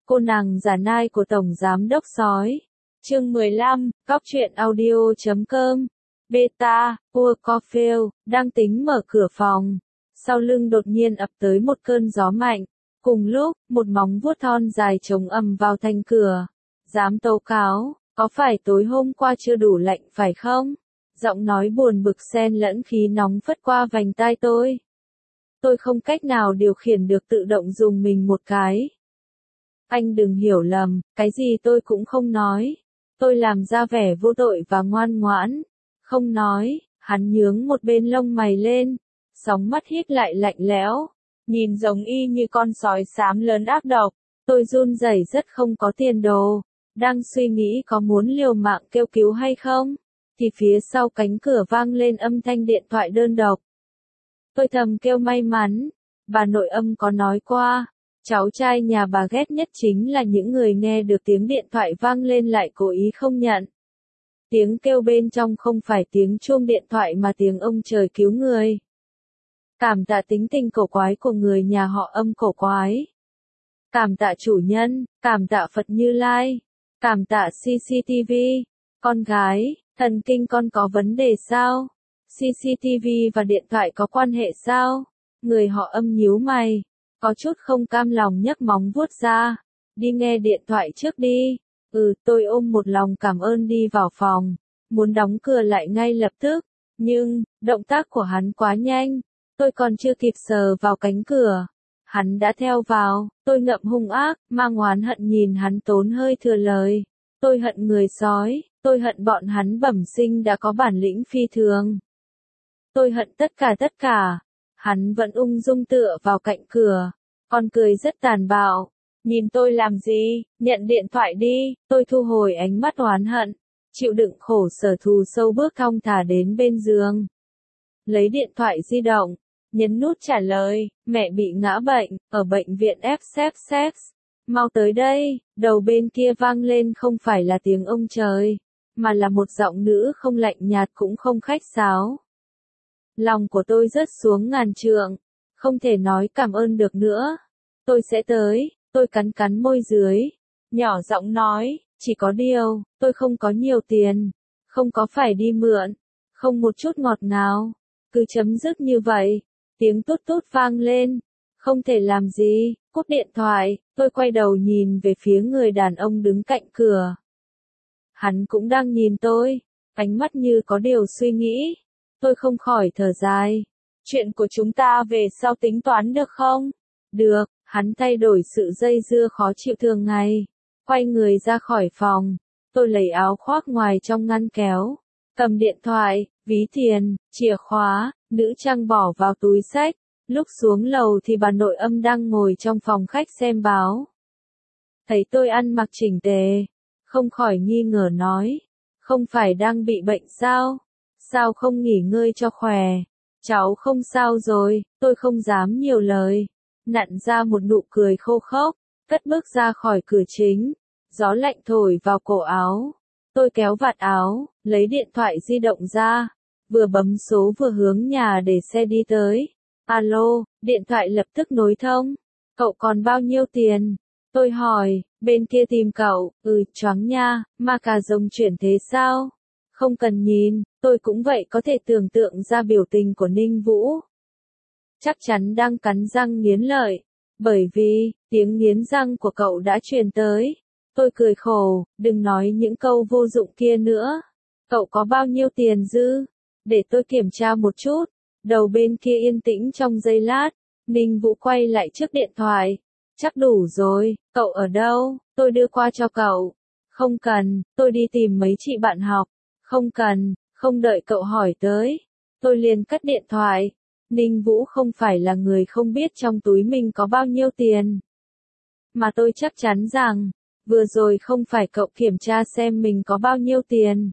Cô nàng giả nai của Tổng Giám Đốc Sói. Chương 15, Góc truyện audio.com. Beta, Paul Caulfield, đang tính mở cửa phòng. Sau lưng đột nhiên ập tới một cơn gió mạnh. Cùng lúc, một móng vuốt thon dài chống ầm vào thành cửa. Dám tố cáo, có phải tối hôm qua chưa đủ lạnh phải không? Giọng nói buồn bực xen lẫn khí nóng phất qua vành tai tôi. Tôi không cách nào điều khiển được, tự động dùng mình một cái. Anh đừng hiểu lầm, cái gì tôi cũng không nói. Tôi làm ra vẻ vô tội và ngoan ngoãn. Không nói, hắn nhướng một bên lông mày lên. Sóng mắt hít lại lạnh lẽo. Nhìn giống y như con sói xám lớn ác độc. Tôi run rẩy rất không có tiền đồ. Đang suy nghĩ có muốn liều mạng kêu cứu hay không. Thì phía sau cánh cửa vang lên âm thanh điện thoại đơn độc. Tôi thầm kêu may mắn. Bà nội âm có nói qua. Cháu trai nhà bà ghét nhất chính là những người nghe được tiếng điện thoại vang lên lại cố ý không nhận. Tiếng kêu bên trong không phải tiếng chuông điện thoại mà tiếng ông trời cứu người. Cảm tạ tính tình cổ quái của người nhà họ âm cổ quái. Cảm tạ chủ nhân, cảm tạ Phật Như Lai, cảm tạ CCTV. Con gái, thần kinh con có vấn đề sao? CCTV và điện thoại có quan hệ sao? Người họ âm nhíu mày. Có chút không cam lòng nhấc móng vuốt ra. Đi nghe điện thoại trước đi. Tôi ôm một lòng cảm ơn đi vào phòng. Muốn đóng cửa lại ngay lập tức. Nhưng, động tác của hắn quá nhanh. Tôi còn chưa kịp sờ vào cánh cửa. Hắn đã theo vào. Tôi ngậm hung ác, mang oán hận nhìn hắn tốn hơi thừa lời. Tôi hận người sói. Tôi hận bọn hắn bẩm sinh đã có bản lĩnh phi thường. Tôi hận tất cả. Hắn vẫn ung dung tựa vào cạnh cửa. Con cười rất tàn bạo. Nhìn tôi làm gì, nhận điện thoại đi. Tôi thu hồi ánh mắt oán hận. Chịu đựng khổ sở thù sâu bước thong thả đến bên giường. Lấy điện thoại di động. Nhấn nút trả lời. Mẹ bị ngã bệnh, ở bệnh viện FSS. Mau tới đây. Đầu bên kia vang lên không phải là tiếng ông trời. Mà là một giọng nữ không lạnh nhạt cũng không khách sáo. Lòng của tôi rớt xuống ngàn trượng. Không thể nói cảm ơn được nữa. Tôi sẽ tới. Tôi cắn môi dưới. Nhỏ giọng nói. Chỉ có điều, tôi không có nhiều tiền. Không có phải đi mượn. Không một chút ngọt ngào. Cứ chấm dứt như vậy. Tiếng tút tút vang lên. Không thể làm gì. Cúp điện thoại. Tôi quay đầu nhìn về phía người đàn ông đứng cạnh cửa. Hắn cũng đang nhìn tôi. Ánh mắt như có điều suy nghĩ. Tôi không khỏi thở dài. Chuyện của chúng ta về sau tính toán được không? Được, hắn thay đổi sự dây dưa khó chịu thường ngày. Quay người ra khỏi phòng. Tôi lấy áo khoác ngoài trong ngăn kéo. Cầm điện thoại, ví tiền, chìa khóa, nữ trang bỏ vào túi xách. Lúc xuống lầu thì bà nội âm đang ngồi trong phòng khách xem báo. Thấy tôi ăn mặc chỉnh tề. Không khỏi nghi ngờ nói. Không phải đang bị bệnh sao? Sao không nghỉ ngơi cho khỏe? Cháu không sao rồi, tôi không dám nhiều lời. Nặn ra một nụ cười khô khốc, cất bước ra khỏi cửa chính. Gió lạnh thổi vào cổ áo. Tôi kéo vạt áo, lấy điện thoại di động ra. Vừa bấm số vừa hướng nhà để xe đi tới. Alo, điện thoại lập tức nối thông. Cậu còn bao nhiêu tiền? Tôi hỏi, bên kia tìm cậu. Choáng nha, mà cả rồng chuyển thế sao? Không cần nhìn, tôi cũng vậy có thể tưởng tượng ra biểu tình của Ninh Vũ. Chắc chắn đang cắn răng nghiến lợi. Bởi vì, tiếng nghiến răng của cậu đã truyền tới. Tôi cười khổ, đừng nói những câu vô dụng kia nữa. Cậu có bao nhiêu tiền dư? Để tôi kiểm tra một chút. Đầu bên kia yên tĩnh trong giây lát. Ninh Vũ quay lại trước điện thoại. Chắc đủ rồi, cậu ở đâu? Tôi đưa qua cho cậu. Không cần, tôi đi tìm mấy chị bạn học. Không cần, không đợi cậu hỏi tới. Tôi liền cắt điện thoại. Ninh Vũ không phải là người không biết trong túi mình có bao nhiêu tiền. Mà tôi chắc chắn rằng, vừa rồi không phải cậu kiểm tra xem mình có bao nhiêu tiền.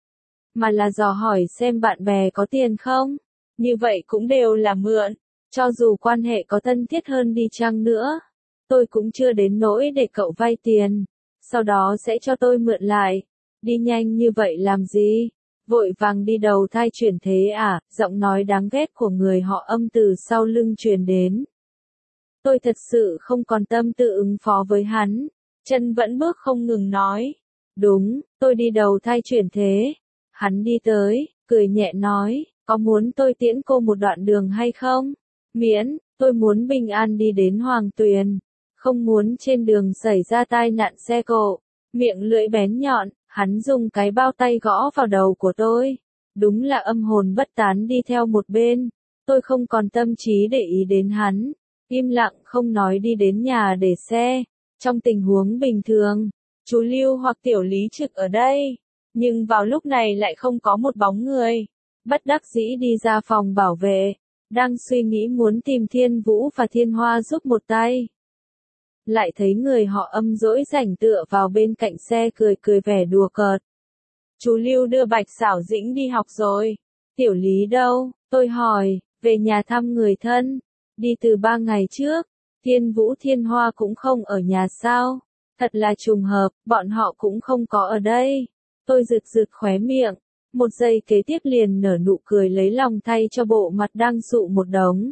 Mà là dò hỏi xem bạn bè có tiền không. Như vậy cũng đều là mượn. Cho dù quan hệ có thân thiết hơn đi chăng nữa. Tôi cũng chưa đến nỗi để cậu vay tiền. Sau đó sẽ cho tôi mượn lại. Đi nhanh như vậy làm gì? Vội vàng đi đầu thai chuyển thế à? Giọng nói đáng ghét của người họ âm từ sau lưng truyền đến. Tôi thật sự không còn tâm tư ứng phó với hắn. chân vẫn bước không ngừng nói. Đúng, tôi đi đầu thai chuyển thế. Hắn đi tới, cười nhẹ nói, có muốn tôi tiễn cô một đoạn đường hay không? Miễn, tôi muốn bình an đi đến Hoàng Tuyền. Không muốn trên đường xảy ra tai nạn xe cộ. Miệng lưỡi bén nhọn, hắn dùng cái bao tay gõ vào đầu của tôi. Đúng là âm hồn bất tán đi theo một bên. Tôi không còn tâm trí để ý đến hắn. Im lặng không nói đi đến nhà để xe. Trong tình huống bình thường, chú Lưu hoặc tiểu lý trực ở đây. Nhưng vào lúc này lại không có một bóng người. Bất đắc dĩ đi ra phòng bảo vệ. Đang suy nghĩ muốn tìm Thiên Vũ và Thiên Hoa giúp một tay. Lại thấy người họ Âm dỗi rảnh tựa vào bên cạnh xe cười cười vẻ đùa cợt. Chú Lưu đưa Bạch Xảo Dĩnh đi học rồi. Tiểu Lý đâu? Tôi hỏi, về nhà thăm người thân. Đi từ 3 ngày trước. Thiên Vũ Thiên Hoa cũng không ở nhà sao? Thật là trùng hợp, bọn họ cũng không có ở đây. Tôi rực rực khóe miệng. Một giây kế tiếp liền nở nụ cười lấy lòng thay cho bộ mặt đang sụ một đống.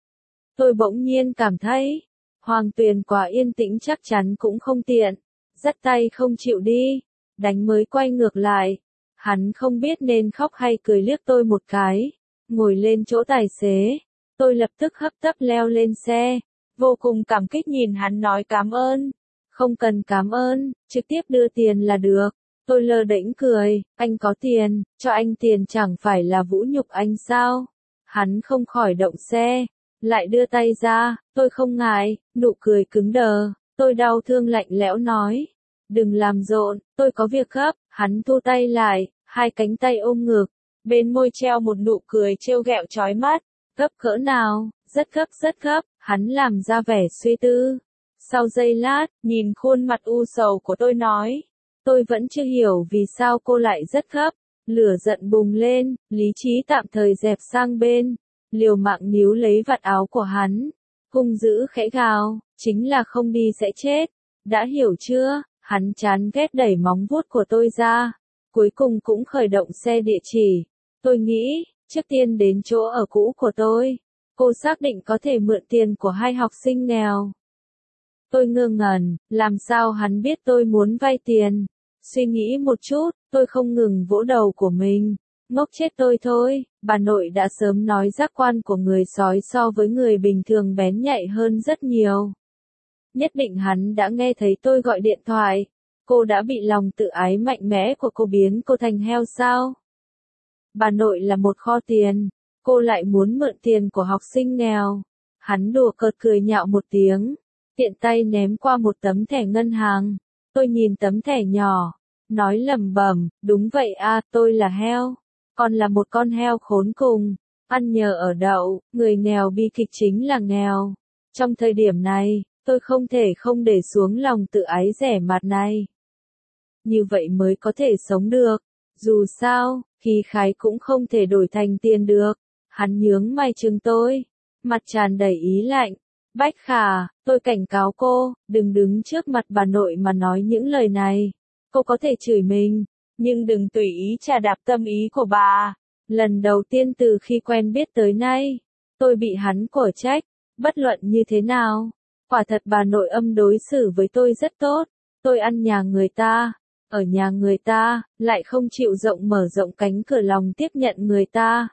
Tôi bỗng nhiên cảm thấy, Hoàng Tuyền quá yên tĩnh chắc chắn cũng không tiện. Dắt tay không chịu đi. Đánh mới quay ngược lại. Hắn không biết nên khóc hay cười liếc tôi một cái. Ngồi lên chỗ tài xế. Tôi lập tức hấp tấp leo lên xe. Vô cùng cảm kích nhìn hắn nói cảm ơn. Không cần cảm ơn, trực tiếp đưa tiền là được. Tôi lơ đễnh cười, anh có tiền, cho anh tiền chẳng phải là vũ nhục anh sao? Hắn không khỏi động xe, lại đưa tay ra, tôi không ngại, nụ cười cứng đờ, tôi đau thương lạnh lẽo nói. Đừng làm rộn, tôi có việc gấp, hắn thu tay lại, hai cánh tay ôm ngực, bên môi treo một nụ cười trêu ghẹo chói mắt. Gấp cỡ nào, rất gấp, hắn làm ra vẻ suy tư. Sau giây lát, nhìn khuôn mặt u sầu của tôi nói. Tôi vẫn chưa hiểu vì sao cô lại rất gấp. Lửa giận bùng lên, lý trí tạm thời dẹp sang bên. Liều mạng níu lấy vạt áo của hắn. Hung dữ khẽ gào, chính là không đi sẽ chết. Đã hiểu chưa? Hắn chán ghét đẩy móng vuốt của tôi ra. Cuối cùng cũng khởi động xe địa chỉ. Tôi nghĩ, trước tiên đến chỗ ở cũ của tôi. Cô xác định có thể mượn tiền của hai học sinh nghèo. Tôi ngơ ngẩn, làm sao hắn biết tôi muốn vay tiền? Suy nghĩ một chút, tôi không ngừng vỗ đầu của mình. Ngốc chết tôi thôi, bà nội đã sớm nói giác quan của người sói so với người bình thường bén nhạy hơn rất nhiều. Nhất định hắn đã nghe thấy tôi gọi điện thoại. Cô đã bị lòng tự ái mạnh mẽ của cô biến cô thành heo sao? Bà nội là một kho tiền. Cô lại muốn mượn tiền của học sinh nghèo. Hắn đùa cợt cười nhạo một tiếng. Tiện tay ném qua một tấm thẻ ngân hàng. Tôi nhìn tấm thẻ nhỏ. Nói lẩm bẩm, đúng vậy à, tôi là heo. Còn là một con heo khốn cùng. Ăn nhờ ở đậu, người nghèo bi kịch chính là nghèo. Trong thời điểm này, tôi không thể không để xuống lòng tự ái rẻ mạt này. Như vậy mới có thể sống được. Dù sao, khí khái cũng không thể đổi thành tiền được. Hắn nhướng mày trừng tôi. Mặt tràn đầy ý lạnh. Bách Khả, tôi cảnh cáo cô, đừng đứng trước mặt bà nội mà nói những lời này. Cô có thể chửi mình, nhưng đừng tùy ý trà đạp tâm ý của bà. Lần đầu tiên từ khi quen biết tới nay, tôi bị hắn cổ trách, bất luận như thế nào. Quả thật bà nội Âm đối xử với tôi rất tốt. Tôi ăn nhà người ta, ở nhà người ta, lại không chịu mở rộng cánh cửa lòng tiếp nhận người ta.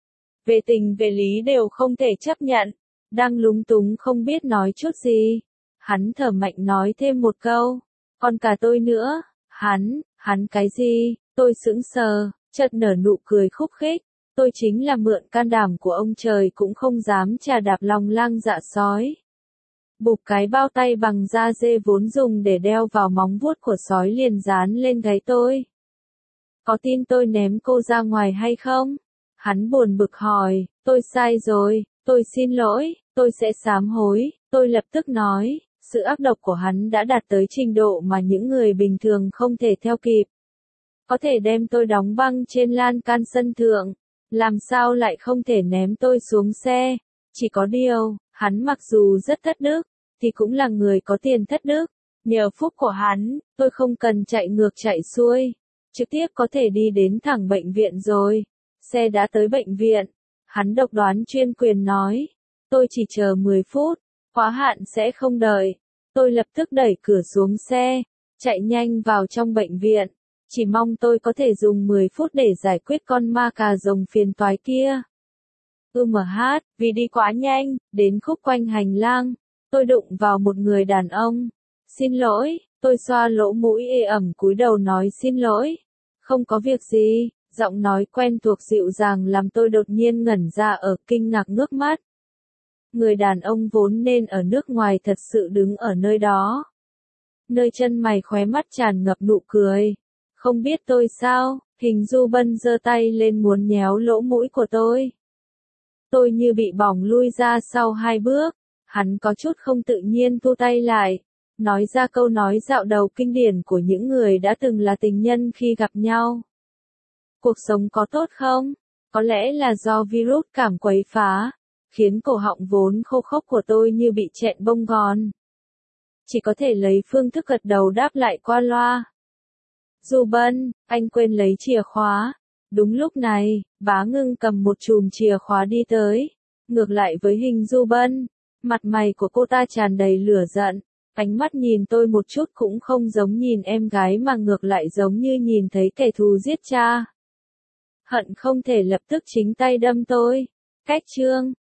Về tình về lý đều không thể chấp nhận. Đang lúng túng không biết nói chút gì. Hắn thở mạnh nói thêm một câu. Còn cả tôi nữa. Hắn cái gì? Tôi sững sờ, chợt nở nụ cười khúc khích. Tôi chính là mượn can đảm của ông trời cũng không dám trà đạp lòng lang dạ sói. Bụp cái bao tay bằng da dê vốn dùng để đeo vào móng vuốt của sói liền dán lên gáy tôi. Có tin tôi ném cô ra ngoài hay không? Hắn buồn bực hỏi, tôi sai rồi, tôi xin lỗi, tôi sẽ sám hối, tôi lập tức nói, sự ác độc của hắn đã đạt tới trình độ mà những người bình thường không thể theo kịp. Có thể đem tôi đóng băng trên lan can sân thượng, làm sao lại không thể ném tôi xuống xe, chỉ có điều, hắn mặc dù rất thất đức, thì cũng là người có tiền thất đức, nhờ phúc của hắn, tôi không cần chạy ngược chạy xuôi, trực tiếp có thể đi đến thẳng bệnh viện rồi. Xe đã tới bệnh viện. Hắn độc đoán chuyên quyền nói. Tôi chỉ chờ 10 phút. Quá hạn sẽ không đợi. Tôi lập tức đẩy cửa xuống xe, chạy nhanh vào trong bệnh viện. Chỉ mong tôi có thể dùng 10 phút để giải quyết con ma cà rồng phiền toái kia. Vì đi quá nhanh, đến khúc quanh hành lang, tôi đụng vào một người đàn ông. Xin lỗi, tôi xoa lỗ mũi ê ẩm cúi đầu nói xin lỗi. Không có việc gì, giọng nói quen thuộc dịu dàng làm tôi đột nhiên ngẩn ra ở kinh ngạc ngước mắt. Người đàn ông vốn nên ở nước ngoài thật sự đứng ở nơi đó. Nơi chân mày khóe mắt tràn ngập nụ cười. Không biết tôi sao, Hình Du Bân giơ tay lên muốn nhéo lỗ mũi của tôi. Tôi như bị bỏng lui ra sau 2 bước, hắn có chút không tự nhiên thu tay lại, nói ra câu nói dạo đầu kinh điển của những người đã từng là tình nhân khi gặp nhau. Cuộc sống có tốt không? Có lẽ là do virus cảm quấy phá, khiến cổ họng vốn khô khốc của tôi như bị chẹn bông gòn. Chỉ có thể lấy phương thức gật đầu đáp lại qua loa. Du Bân, anh quên lấy chìa khóa. Đúng lúc này, Bá Ngưng cầm một chùm chìa khóa đi tới. Ngược lại với Hình Du Bân, mặt mày của cô ta tràn đầy lửa giận. Ánh mắt nhìn tôi một chút cũng không giống nhìn em gái mà ngược lại giống như nhìn thấy kẻ thù giết cha. Hận không thể lập tức chính tay đâm tôi. Cách chương